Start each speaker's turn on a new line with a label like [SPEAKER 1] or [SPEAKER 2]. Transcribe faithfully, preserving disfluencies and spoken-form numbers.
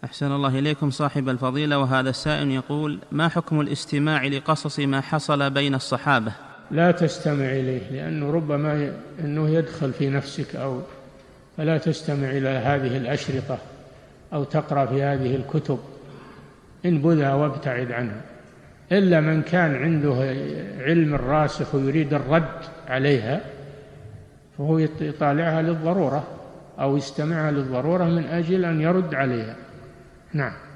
[SPEAKER 1] أحسن الله إليكم صاحب الفضيلة. وهذا السائل يقول: ما حكم الاستماع لقصص ما حصل بين الصحابة؟
[SPEAKER 2] لا تستمع إليه، لأنه ربما أنه يدخل في نفسك، أو فلا تستمع إلى هذه الأشرطة أو تقرأ في هذه الكتب، انبذها وابتعد عنها، إلا من كان عنده علم راسخ ويريد الرد عليها، فهو يطالعها للضرورة أو يستمعها للضرورة من أجل أن يرد عليها. نعم.